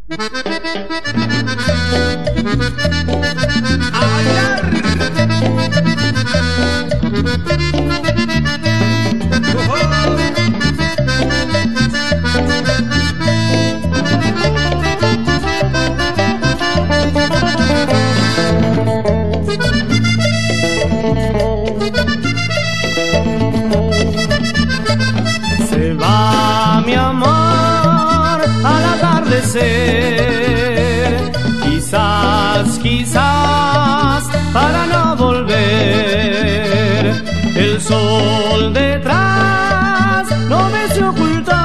¡A bailar! Se va mi amor al atardecer, quizás para no volver. El sol detrás no me se ocultó,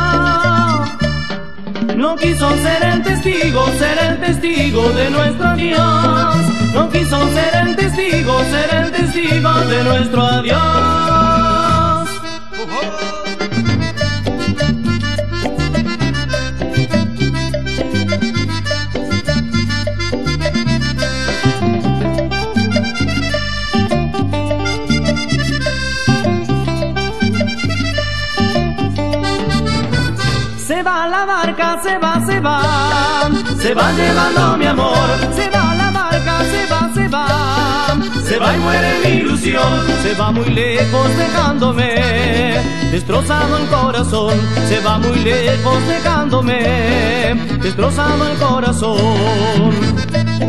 no quiso ser el testigo de nuestro adiós. No quiso ser el testigo de nuestro adiós. Se va la barca, se va llevando mi amor. Se va la barca, se va y muere mi ilusión. Se va muy lejos dejándome destrozado el corazón. Se va muy lejos dejándome destrozado el corazón.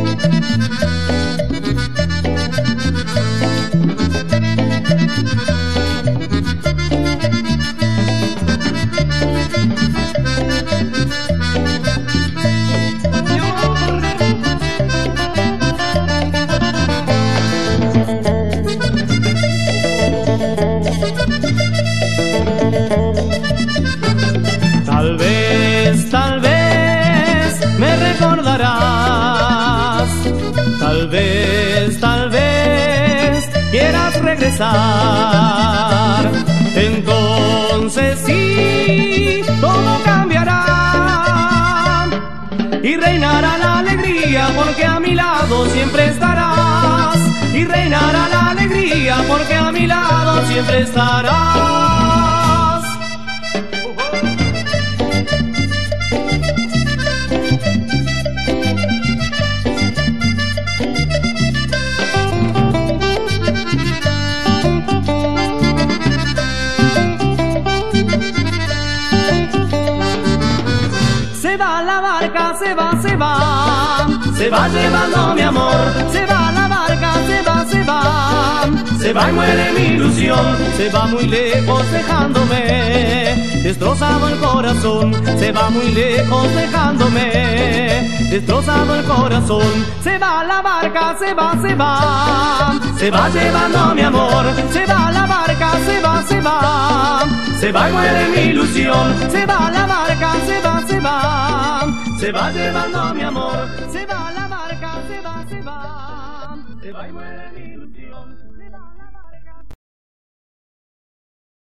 Tal vez me recordarás, tal vez quieras regresar. Entonces sí, todo cambiará y reinará la alegría, porque a mi lado siempre estarás. Y reinará la alegría, porque a mi lado siempre estarás. Se va la barca, se va llevando mi amor. Se va la barca, se va y muere mi ilusión. Se va muy lejos dejándome destrozado el corazón. Se va muy lejos dejándome destrozado el corazón. Se va la barca, se va llevando mi amor. Se va la barca, se va y muere mi ilusión. Se va la barca, se va llevando mi amor. Se va la barca, se va y muere mi ilusión.